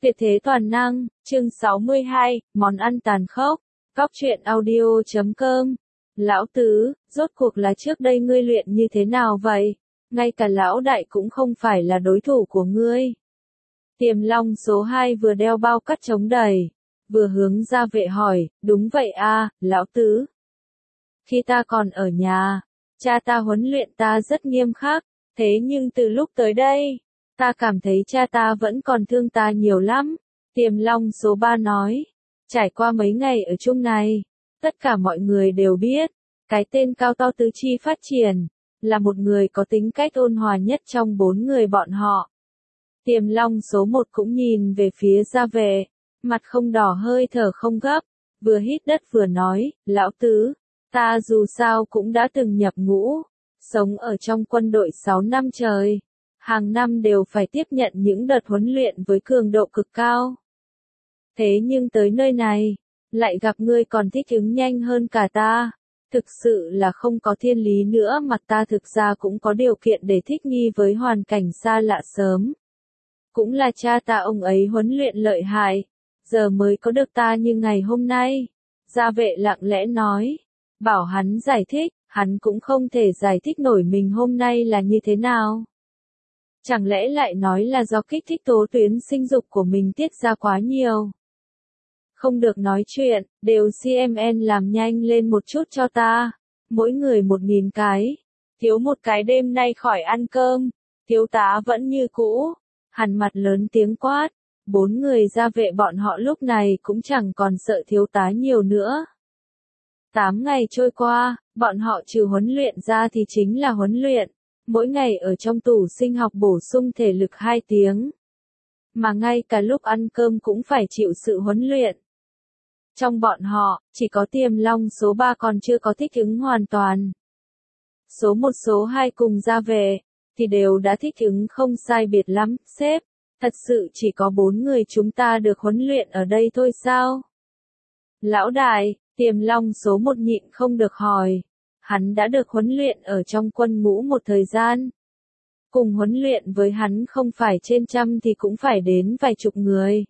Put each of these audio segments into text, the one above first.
Tuyệt thế toàn năng, chương 62, món ăn tàn khốc, Góc truyện audio.com. Lão tứ, rốt cuộc là trước đây ngươi luyện như thế nào vậy? Ngay cả lão đại cũng không phải là đối thủ của ngươi. Tiềm Long số 2 vừa đeo bao cát chống đầy, vừa hướng Gia Vệ hỏi, đúng vậy a, lão tứ. Khi ta còn ở nhà, cha ta huấn luyện ta rất nghiêm khắc, thế nhưng từ lúc tới đây, ta cảm thấy cha ta vẫn còn thương ta nhiều lắm. Tiềm Long số 3 nói, trải qua mấy ngày ở chung này, tất cả mọi người đều biết, cái tên cao to tứ chi phát triển, là một người có tính cách ôn hòa nhất trong 4 người bọn họ. Tiềm Long số 1 cũng nhìn về phía Gia Vệ, mặt không đỏ hơi thở không gấp, vừa hít đất vừa nói, lão tứ, ta dù sao cũng đã từng nhập ngũ, sống ở trong quân đội 6 năm trời, hàng năm đều phải tiếp nhận những đợt huấn luyện với cường độ cực cao. Thế nhưng tới nơi này, lại gặp ngươi còn thích ứng nhanh hơn cả ta, thực sự là không có thiên lý nữa mà ta thực ra cũng có điều kiện để thích nghi với hoàn cảnh xa lạ sớm. Cũng là cha ta ông ấy huấn luyện lợi hại, giờ mới có được ta như ngày hôm nay. Gia Vệ lặng lẽ nói, bảo hắn giải thích, hắn cũng không thể giải thích nổi mình hôm nay là như thế nào. Chẳng lẽ lại nói là do kích thích tố tuyến sinh dục của mình tiết ra quá nhiều. Không được nói chuyện, đều CMN làm nhanh lên một chút cho ta. Mỗi người 1000 cái. Thiếu một cái đêm nay khỏi ăn cơm. Thiếu tá vẫn như cũ. Hằn mặt lớn tiếng quát. 4 người Gia Vệ bọn họ lúc này cũng chẳng còn sợ thiếu tá nhiều nữa. 8 ngày trôi qua, bọn họ trừ huấn luyện ra thì chính là huấn luyện. Mỗi ngày ở trong tủ sinh học bổ sung thể lực 2 tiếng. Mà ngay cả lúc ăn cơm cũng phải chịu sự huấn luyện. Trong bọn họ, chỉ có Tiềm Long số 3 còn chưa có thích ứng hoàn toàn. Số 1 số 2 cùng Gia Vệ, thì đều đã thích ứng không sai biệt lắm, sếp. Thật sự chỉ có 4 người chúng ta được huấn luyện ở đây thôi sao? Lão đại, Tiềm Long số 1 nhịn không được hỏi. Hắn đã được huấn luyện ở trong quân ngũ một thời gian. Cùng huấn luyện với hắn không phải trên trăm thì cũng phải đến vài chục người.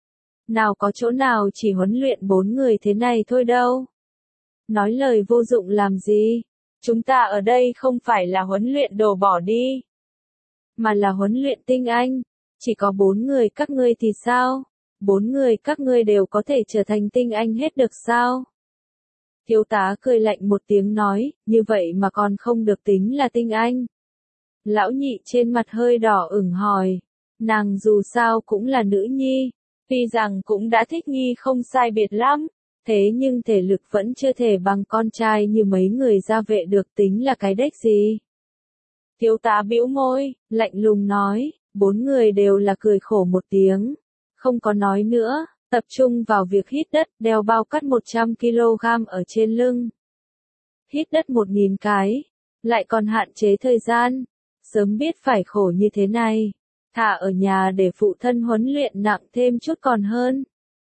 Nào có chỗ nào chỉ huấn luyện 4 người thế này thôi đâu. Nói lời vô dụng làm gì? Chúng ta ở đây không phải là huấn luyện đồ bỏ đi. Mà là huấn luyện tinh anh. Chỉ có 4 người các ngươi thì sao? 4 người các ngươi đều có thể trở thành tinh anh hết được sao? Thiếu tá cười lạnh một tiếng nói, như vậy mà còn không được tính là tinh anh. Lão nhị trên mặt hơi đỏ ửng hỏi. Nàng dù sao cũng là nữ nhi. Tuy rằng cũng đã thích nghi không sai biệt lắm, thế nhưng thể lực vẫn chưa thể bằng con trai như mấy người Gia Vệ được, tính là cái đếch gì. Thiếu tá bĩu môi, lạnh lùng nói, 4 người đều là cười khổ một tiếng, không có nói nữa, tập trung vào việc hít đất, đeo bao cát 100 kg ở trên lưng. Hít đất 1000 cái, lại còn hạn chế thời gian, sớm biết phải khổ như thế này. Thà ở nhà để phụ thân huấn luyện nặng thêm chút còn hơn.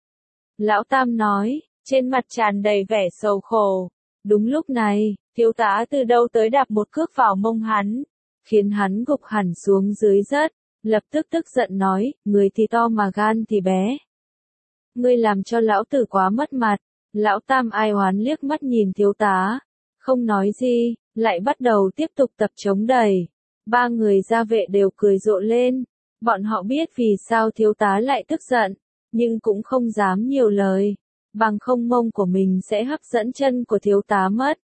Lão Tam nói, trên mặt tràn đầy vẻ sầu khổ. Đúng lúc này, thiếu tá từ đâu tới đạp một cước vào mông hắn, khiến hắn gục hẳn xuống dưới đất, lập tức tức giận nói, người thì to mà gan thì bé. Ngươi làm cho lão tử quá mất mặt. Lão Tam ai oán liếc mắt nhìn thiếu tá, không nói gì, lại bắt đầu tiếp tục tập chống đẩy. 3 người Gia Vệ đều cười rộ lên. Bọn họ biết vì sao thiếu tá lại tức giận, nhưng cũng không dám nhiều lời, bằng không mông của mình sẽ hấp dẫn chân của thiếu tá mất.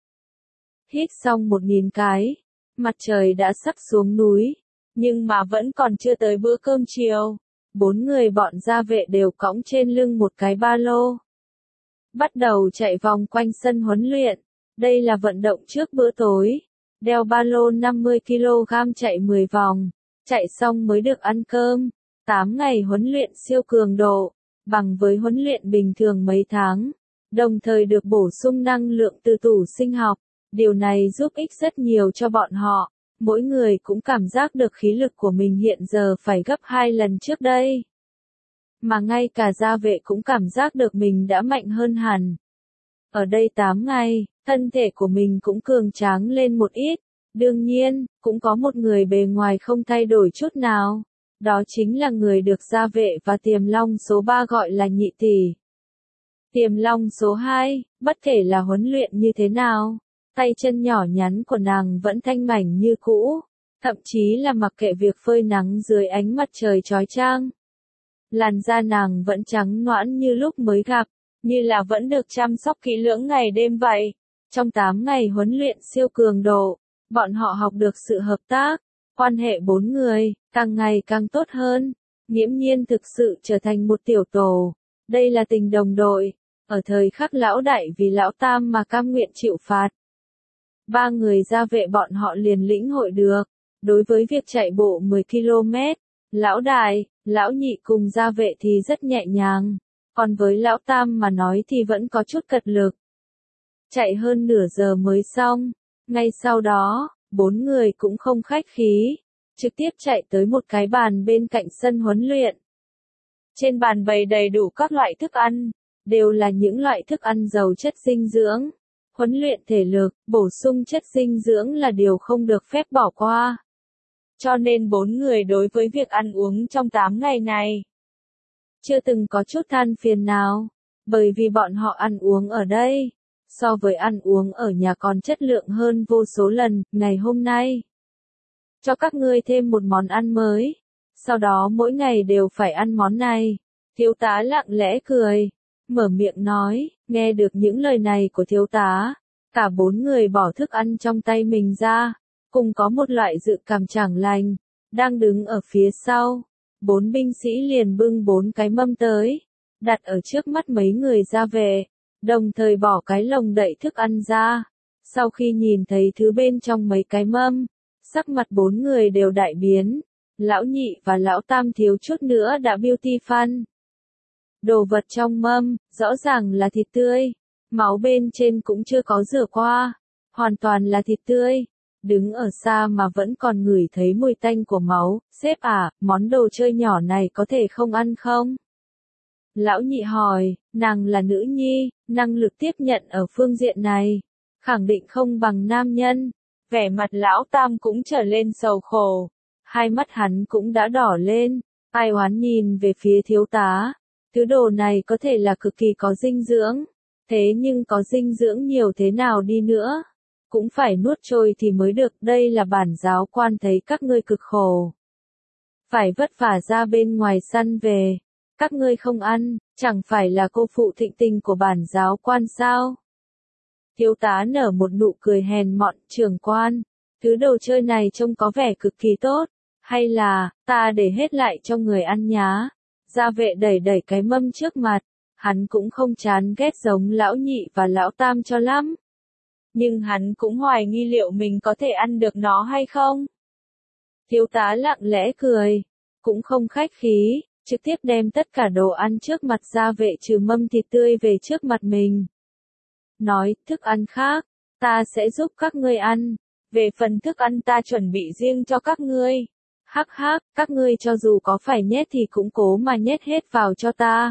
Hít xong 1000 cái, mặt trời đã sắp xuống núi, nhưng mà vẫn còn chưa tới bữa cơm chiều. 4 người bọn Gia Vệ đều cõng trên lưng một cái ba lô. Bắt đầu chạy vòng quanh sân huấn luyện, đây là vận động trước bữa tối. Đeo ba lô 50 kg chạy 10 vòng. Chạy xong mới được ăn cơm. 8 ngày huấn luyện siêu cường độ, bằng với huấn luyện bình thường mấy tháng. Đồng thời được bổ sung năng lượng từ tủ sinh học. Điều này giúp ích rất nhiều cho bọn họ. Mỗi người cũng cảm giác được khí lực của mình hiện giờ phải gấp 2 lần trước đây. Mà ngay cả Gia Vệ cũng cảm giác được mình đã mạnh hơn hẳn. Ở đây 8 ngày, thân thể của mình cũng cường tráng lên một ít. Đương nhiên, cũng có một người bề ngoài không thay đổi chút nào. Đó chính là người được Gia Vệ và Tiềm Long số 3 gọi là nhị tỷ. Tiềm Long số 2, bất kể là huấn luyện như thế nào, tay chân nhỏ nhắn của nàng vẫn thanh mảnh như cũ, thậm chí là mặc kệ việc phơi nắng dưới ánh mặt trời chói chang. Làn da nàng vẫn trắng nõn như lúc mới gặp, như là vẫn được chăm sóc kỹ lưỡng ngày đêm vậy. Trong 8 ngày huấn luyện siêu cường độ, bọn họ học được sự hợp tác, quan hệ 4 người, càng ngày càng tốt hơn. Nghiễm Nhiên thực sự trở thành một tiểu tổ. Đây là tình đồng đội. Ở thời khắc lão đại vì lão tam mà cam nguyện chịu phạt. 3 người Gia Vệ bọn họ liền lĩnh hội được. Đối với việc chạy bộ 10 km, lão đại, lão nhị cùng Gia Vệ thì rất nhẹ nhàng. Còn với lão tam mà nói thì vẫn có chút cật lực. Chạy hơn nửa giờ mới xong. Ngay sau đó, 4 người cũng không khách khí, trực tiếp chạy tới một cái bàn bên cạnh sân huấn luyện. Trên bàn bày đầy đủ các loại thức ăn, đều là những loại thức ăn giàu chất dinh dưỡng. Huấn luyện thể lực, bổ sung chất dinh dưỡng là điều không được phép bỏ qua. Cho nên 4 người đối với việc ăn uống trong 8 ngày này, chưa từng có chút than phiền nào, bởi vì bọn họ ăn uống ở đây, so với ăn uống ở nhà còn chất lượng hơn vô số lần. Ngày hôm nay, cho các ngươi thêm một món ăn mới, sau đó mỗi ngày đều phải ăn món này. Thiếu tá lặng lẽ cười, mở miệng nói. Nghe được những lời này của thiếu tá, cả 4 người bỏ thức ăn trong tay mình ra, cùng có một loại dự cảm chẳng lành. Đang đứng ở phía sau, 4 binh sĩ liền bưng 4 cái mâm tới, đặt ở trước mắt mấy người Gia Vệ, đồng thời bỏ cái lồng đậy thức ăn ra. Sau khi nhìn thấy thứ bên trong mấy cái mâm, sắc mặt 4 người đều đại biến. Lão nhị và lão tam thiếu chút nữa đã beauty fan. Đồ vật trong mâm, rõ ràng là thịt tươi, máu bên trên cũng chưa có rửa qua, hoàn toàn là thịt tươi. Đứng ở xa mà vẫn còn ngửi thấy mùi tanh của máu. Sếp à, món đồ chơi nhỏ này có thể không ăn không? Lão nhị hỏi, nàng là nữ nhi, năng lực tiếp nhận ở phương diện này, khẳng định không bằng nam nhân. Vẻ mặt lão tam cũng trở lên sầu khổ, hai mắt hắn cũng đã đỏ lên, ai oán nhìn về phía thiếu tá. Thứ đồ này có thể là cực kỳ có dinh dưỡng, thế nhưng có dinh dưỡng nhiều thế nào đi nữa, cũng phải nuốt trôi thì mới được. Đây là bản giáo quan thấy các ngươi cực khổ, phải vất vả ra bên ngoài săn về, các ngươi không ăn, chẳng phải là cô phụ thịnh tình của bản giáo quan sao? Thiếu tá nở một nụ cười hèn mọn. Trưởng quan, thứ đồ chơi này trông có vẻ cực kỳ tốt, hay là ta để hết lại cho người ăn nhá? Gia Vệ đẩy đẩy cái mâm trước mặt, hắn cũng không chán ghét giống lão nhị và lão tam cho lắm, nhưng hắn cũng hoài nghi liệu mình có thể ăn được nó hay không. Thiếu tá lặng lẽ cười, cũng không khách khí, trực tiếp đem tất cả đồ ăn trước mặt Gia Vệ trừ mâm thịt tươi về trước mặt mình. Nói, thức ăn khác, ta sẽ giúp các ngươi ăn, về phần thức ăn ta chuẩn bị riêng cho các ngươi. Hắc hắc, các ngươi cho dù có phải nhét thì cũng cố mà nhét hết vào cho ta.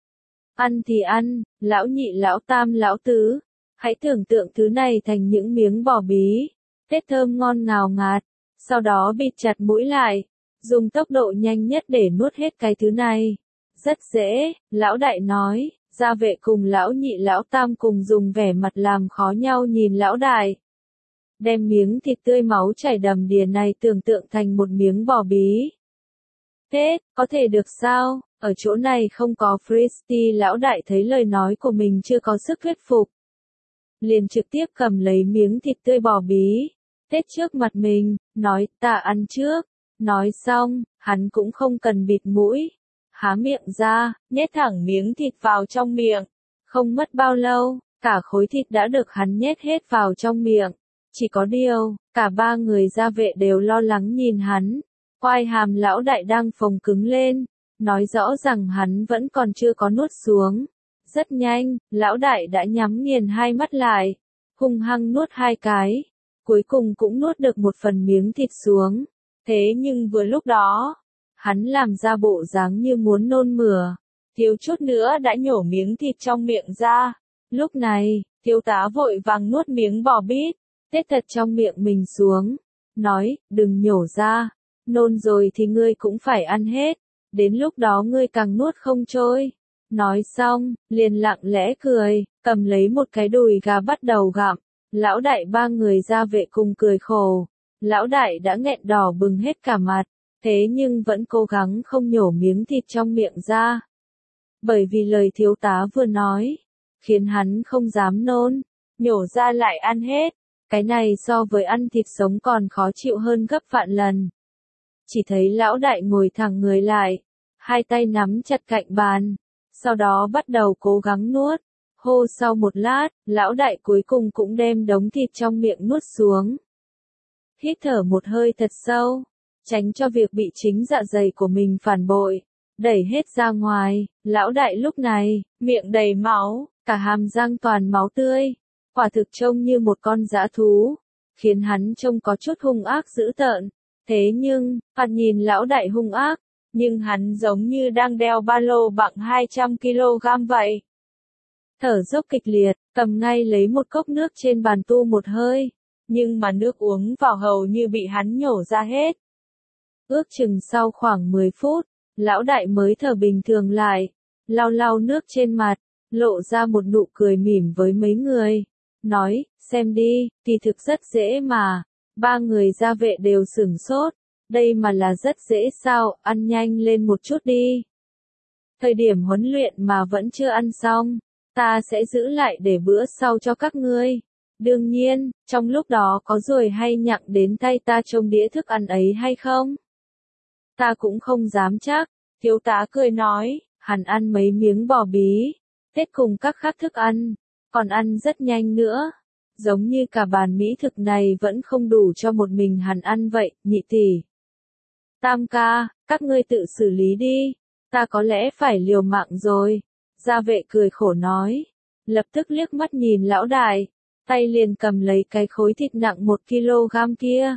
Ăn thì ăn, lão nhị lão tam lão tứ, hãy tưởng tượng thứ này thành những miếng bò bí, tết thơm ngon ngào ngạt, sau đó bịt chặt mũi lại, dùng tốc độ nhanh nhất để nuốt hết cái thứ này. Rất dễ, lão đại nói. Gia Vệ cùng lão nhị lão tam cùng dùng vẻ mặt làm khó nhau nhìn lão đại. Đem miếng thịt tươi máu chảy đầm đìa này tưởng tượng thành một miếng bò bí. Thế, có thể được sao? Ở chỗ này không có freestyle. Lão đại thấy lời nói của mình chưa có sức thuyết phục, liền trực tiếp cầm lấy miếng thịt tươi bò bí, tết trước mặt mình, nói, ta ăn trước. Nói xong, hắn cũng không cần bịt mũi, há miệng ra, nhét thẳng miếng thịt vào trong miệng. Không mất bao lâu, cả khối thịt đã được hắn nhét hết vào trong miệng. Chỉ có điều, cả 3 người Gia Vệ đều lo lắng nhìn hắn. Quai hàm lão đại đang phồng cứng lên, nói rõ rằng hắn vẫn còn chưa có nuốt xuống. Rất nhanh, lão đại đã nhắm nghiền hai mắt lại, hung hăng nuốt 2 cái, cuối cùng cũng nuốt được một phần miếng thịt xuống. Thế nhưng vừa lúc đó, hắn làm ra bộ dáng như muốn nôn mửa, thiếu chút nữa đã nhổ miếng thịt trong miệng ra. Lúc này, thiếu tá vội vàng nuốt miếng bò bít, tết thật trong miệng mình xuống, nói, đừng nhổ ra, nôn rồi thì ngươi cũng phải ăn hết, đến lúc đó ngươi càng nuốt không trôi. Nói xong, liền lặng lẽ cười, cầm lấy một cái đùi gà bắt đầu gặm. Lão đại ba người gia vệ cùng cười khổ. Lão đại đã nghẹn đỏ bừng hết cả mặt, thế nhưng vẫn cố gắng không nhổ miếng thịt trong miệng ra. Bởi vì lời thiếu tá vừa nói, khiến hắn không dám nôn, nhổ ra lại ăn hết. Cái này so với ăn thịt sống còn khó chịu hơn gấp vạn lần. Chỉ thấy lão đại ngồi thẳng người lại, hai tay nắm chặt cạnh bàn, sau đó bắt đầu cố gắng nuốt. Hô sau một lát, lão đại cuối cùng cũng đem đống thịt trong miệng nuốt xuống. Hít thở một hơi thật sâu, tránh cho việc bị chính dạ dày của mình phản bội, đẩy hết ra ngoài. Lão đại lúc này, miệng đầy máu, cả hàm răng toàn máu tươi, quả thực trông như một con dã thú, khiến hắn trông có chút hung ác dữ tợn. Thế nhưng, phạt nhìn lão đại hung ác, nhưng hắn giống như đang đeo ba lô bằng 200 kg vậy. Thở dốc kịch liệt, cầm ngay lấy một cốc nước trên bàn tu một hơi, nhưng mà nước uống vào hầu như bị hắn nhổ ra hết. Ước chừng sau khoảng 10 phút, lão đại mới thở bình thường lại, lau lau nước trên mặt, lộ ra một nụ cười mỉm với mấy người, nói, xem đi, kỳ thực rất dễ mà. Ba người gia vệ đều sửng sốt, đây mà là rất dễ sao, ăn nhanh lên một chút đi. Thời điểm huấn luyện mà vẫn chưa ăn xong, ta sẽ giữ lại để bữa sau cho các ngươi. Đương nhiên, trong lúc đó có ruồi hay nhặng đến tay ta trông đĩa thức ăn ấy hay không? Ta cũng không dám chắc, thiếu tá cười nói, hắn ăn mấy miếng bò bí, tết cùng các khác thức ăn, còn ăn rất nhanh nữa. Giống như cả bàn mỹ thực này vẫn không đủ cho một mình hắn ăn vậy, nhị tỷ. Tam ca, các ngươi tự xử lý đi, ta có lẽ phải liều mạng rồi. Gia vệ cười khổ nói, lập tức liếc mắt nhìn lão đại, tay liền cầm lấy cái khối thịt nặng 1 kg kia.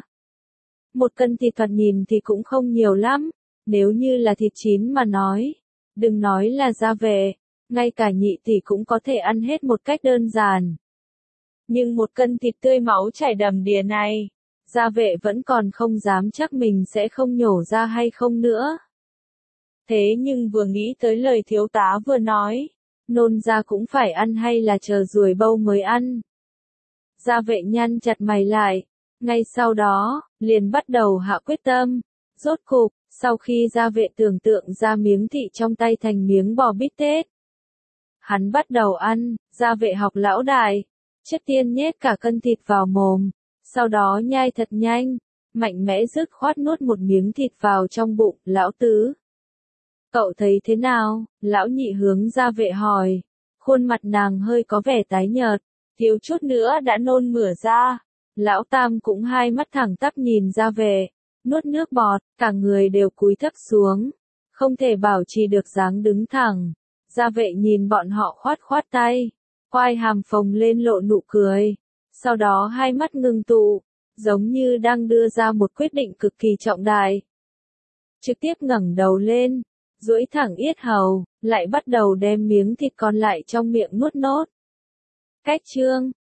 1 cân thịt thoạt nhìn thì cũng không nhiều lắm, nếu như là thịt chín mà nói, đừng nói là gia vệ, ngay cả nhị tỷ cũng có thể ăn hết một cách đơn giản. Nhưng 1 cân thịt tươi máu chảy đầm đìa này, gia vệ vẫn còn không dám chắc mình sẽ không nhổ ra hay không nữa. Thế nhưng vừa nghĩ tới lời thiếu tá vừa nói, nôn ra cũng phải ăn hay là chờ ruồi bâu mới ăn. Gia vệ nhăn chặt mày lại, ngay sau đó, liền bắt đầu hạ quyết tâm. Rốt cục, sau khi gia vệ tưởng tượng ra miếng thịt trong tay thành miếng bò bít tết, hắn bắt đầu ăn. Gia vệ học lão đại, trước tiên nhét cả cân thịt vào mồm, sau đó nhai thật nhanh, mạnh mẽ dứt khoát nuốt một miếng thịt vào trong bụng. Lão tứ, cậu thấy thế nào? Lão nhị hướng gia vệ hỏi, khuôn mặt nàng hơi có vẻ tái nhợt, thiếu chút nữa đã nôn mửa ra. Lão tam cũng hai mắt thẳng tắp nhìn gia vệ, nuốt nước bọt, cả người đều cúi thấp xuống, không thể bảo trì được dáng đứng thẳng. Gia vệ nhìn bọn họ khoát khoát tay, quai hàm phồng lên lộ nụ cười, sau đó hai mắt ngưng tụ, giống như đang đưa ra một quyết định cực kỳ trọng đại. Trực tiếp ngẩng đầu lên, duỗi thẳng yết hầu, lại bắt đầu đem miếng thịt còn lại trong miệng nuốt nốt. Cách chương